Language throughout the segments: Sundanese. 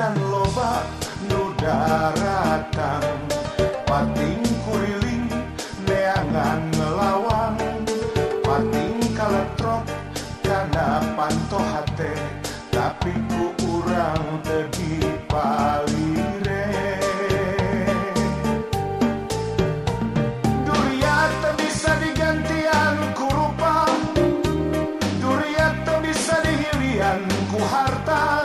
Sanajan loba nu daratan pating kuriling neangan ngelawan pating kaletrok kana panto hate tapi ku urang teu dipalire duria teu bisa digantian ku rupa duria teu bisa dihilian ku harta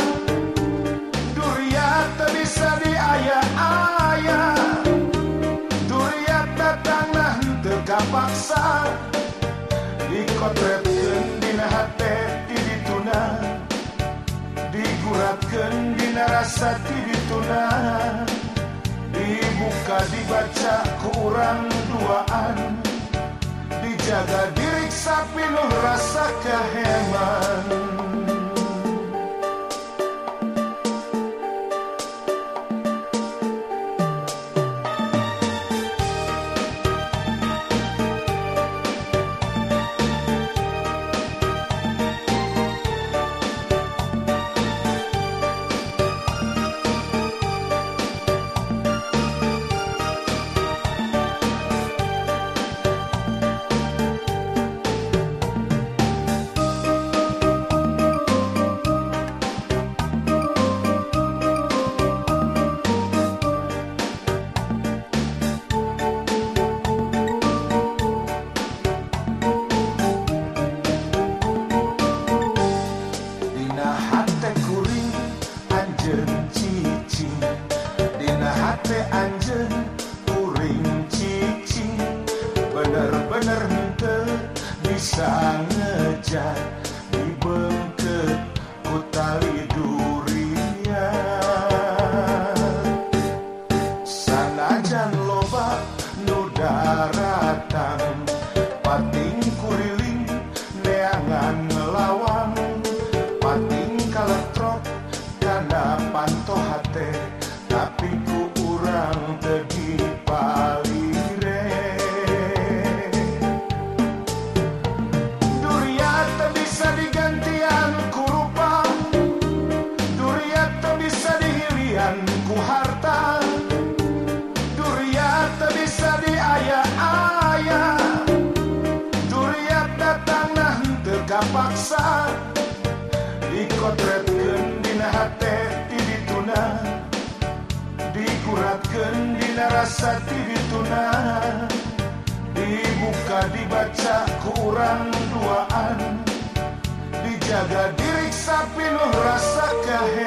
bisa diaya-aya duriat datanglah teu kapaksa dikotretkeun dina hate ti dituna diguratkeun dina rasa ti dituna dibuka dibaca ku urang duaan dijaga diriksa pinuh rasa kaheman. Dina hate anjeun kuring cicing bener-bener henteu bisa ngejar dibeungkeut ku tali durian sanajan loba nu daratan pating kuriling neangan ngelawan pating kaletrok kana panto hate tapi ku urang teu dipalire duriat teu bisa digantian ku rupa duriat teu bisa dihilian ku harta duriat teu bisa diaya-aya duriat datanglah teu kapaksa dikotretkeun dina hate ti dituna diguratkeun dina rasa ti dituna dibuka dibaca ku urang duaan dijaga diriksa pinuh rasa kahe